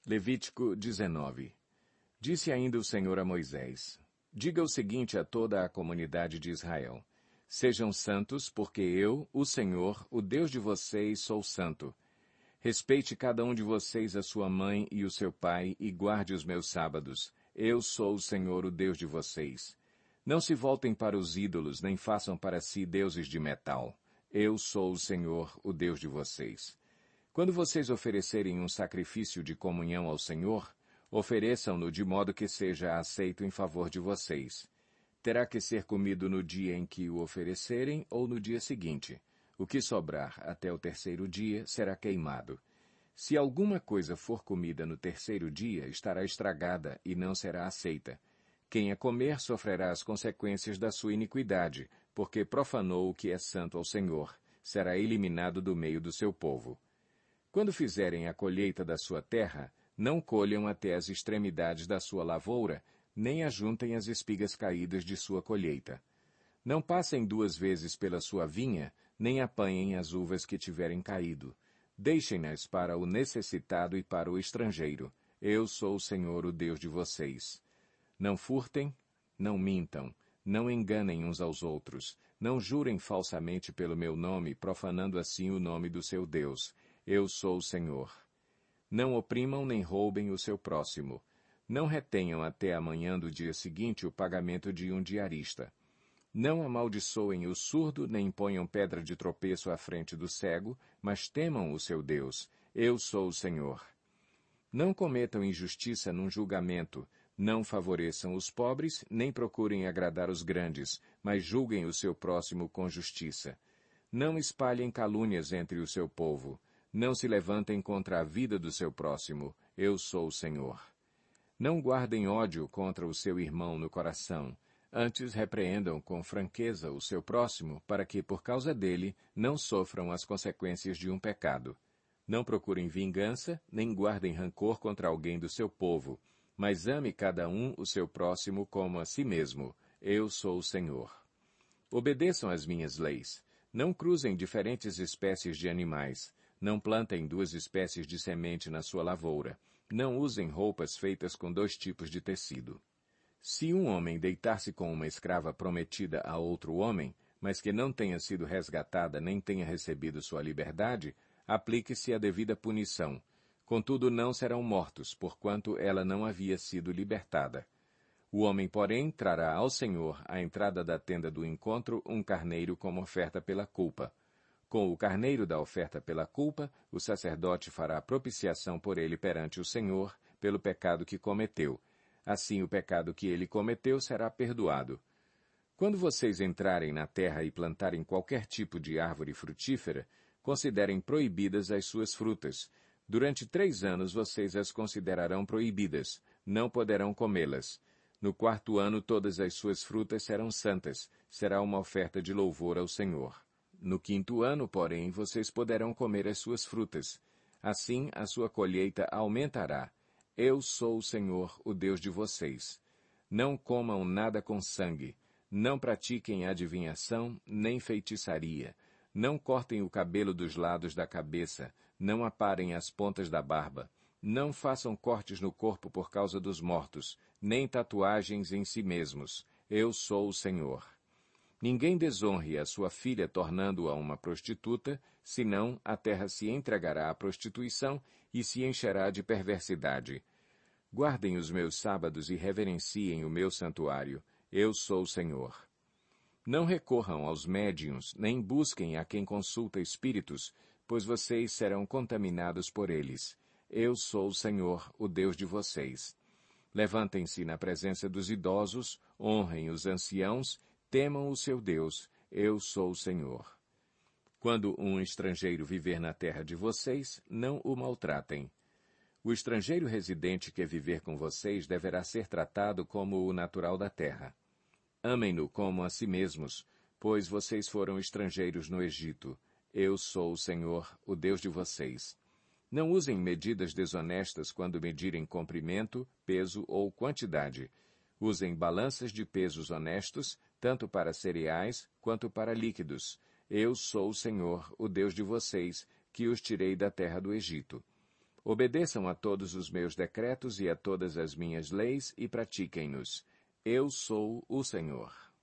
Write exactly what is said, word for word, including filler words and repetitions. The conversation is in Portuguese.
Levítico dezenove. Disse ainda o Senhor a Moisés: Diga o seguinte a toda a comunidade de Israel: Sejam santos, porque eu, o Senhor, o Deus de vocês, sou santo. Respeite cada um de vocês a sua mãe e o seu pai, e guarde os meus sábados. Eu sou o Senhor, o Deus de vocês. Não se voltem para os ídolos, nem façam para si deuses de metal. Eu sou o Senhor, o Deus de vocês. Quando vocês oferecerem um sacrifício de comunhão ao Senhor, ofereçam-no de modo que seja aceito em favor de vocês. Terá que ser comido no dia em que o oferecerem ou no dia seguinte. O que sobrar até o terceiro dia será queimado. Se alguma coisa for comida no terceiro dia, estará estragada e não será aceita. Quem a comer sofrerá as consequências da sua iniquidade, porque profanou o que é santo ao Senhor. Será eliminado do meio do seu povo. Quando fizerem a colheita da sua terra, não colham até as extremidades da sua lavoura, nem ajuntem as espigas caídas de sua colheita. Não passem duas vezes pela sua vinha, nem apanhem as uvas que tiverem caído. Deixem-nas para o necessitado e para o estrangeiro. Eu sou o Senhor, o Deus de vocês. Não furtem, não mintam, não enganem uns aos outros, não jurem falsamente pelo meu nome, profanando assim o nome do seu Deus. Eu sou o Senhor. Não oprimam nem roubem o seu próximo. Não retenham até amanhã do dia seguinte o pagamento de um diarista. Não amaldiçoem o surdo, nem ponham pedra de tropeço à frente do cego, mas temam o seu Deus. Eu sou o Senhor. Não cometam injustiça num julgamento, não favoreçam os pobres, nem procurem agradar os grandes, mas julguem o seu próximo com justiça. Não espalhem calúnias entre o seu povo. Não se levantem contra a vida do seu próximo. Eu sou o Senhor. Não guardem ódio contra o seu irmão no coração. Antes repreendam com franqueza o seu próximo, para que, por causa dele, não sofram as consequências de um pecado. Não procurem vingança, nem guardem rancor contra alguém do seu povo, mas ame cada um o seu próximo como a si mesmo. Eu sou o Senhor. Obedeçam às minhas leis. Não cruzem diferentes espécies de animais. Não plantem duas espécies de semente na sua lavoura. Não usem roupas feitas com dois tipos de tecido. Se um homem deitar-se com uma escrava prometida a outro homem, mas que não tenha sido resgatada nem tenha recebido sua liberdade, aplique-se a devida punição. Contudo, não serão mortos, porquanto ela não havia sido libertada. O homem, porém, trará ao Senhor, à entrada da tenda do encontro, um carneiro como oferta pela culpa. Com o carneiro da oferta pela culpa, o sacerdote fará propiciação por ele perante o Senhor, pelo pecado que cometeu. Assim o pecado que ele cometeu será perdoado. Quando vocês entrarem na terra e plantarem qualquer tipo de árvore frutífera, considerem proibidas as suas frutas. Durante três anos vocês as considerarão proibidas, não poderão comê-las. No quarto ano todas as suas frutas serão santas, será uma oferta de louvor ao Senhor. No quinto ano, porém, vocês poderão comer as suas frutas. Assim a sua colheita aumentará. Eu sou o Senhor, o Deus de vocês. Não comam nada com sangue. Não pratiquem adivinhação, nem feitiçaria. Não cortem o cabelo dos lados da cabeça. Não aparem as pontas da barba. Não façam cortes no corpo por causa dos mortos, nem tatuagens em si mesmos. Eu sou o Senhor. Ninguém desonre a sua filha tornando-a uma prostituta, senão a terra se entregará à prostituição e se encherá de perversidade. Guardem os meus sábados e reverenciem o meu santuário. Eu sou o Senhor. Não recorram aos médiuns, nem busquem a quem consulta espíritos, pois vocês serão contaminados por eles. Eu sou o Senhor, o Deus de vocês. Levantem-se na presença dos idosos, honrem os anciãos, temam o seu Deus. Eu sou o Senhor. Quando um estrangeiro viver na terra de vocês, não o maltratem. O estrangeiro residente que viver com vocês deverá ser tratado como o natural da terra. Amem-no como a si mesmos, pois vocês foram estrangeiros no Egito. Eu sou o Senhor, o Deus de vocês. Não usem medidas desonestas quando medirem comprimento, peso ou quantidade. Usem balanças de pesos honestos, tanto para cereais quanto para líquidos. Eu sou o Senhor, o Deus de vocês, que os tirei da terra do Egito. Obedeçam a todos os meus decretos e a todas as minhas leis e pratiquem-nos. Eu sou o Senhor.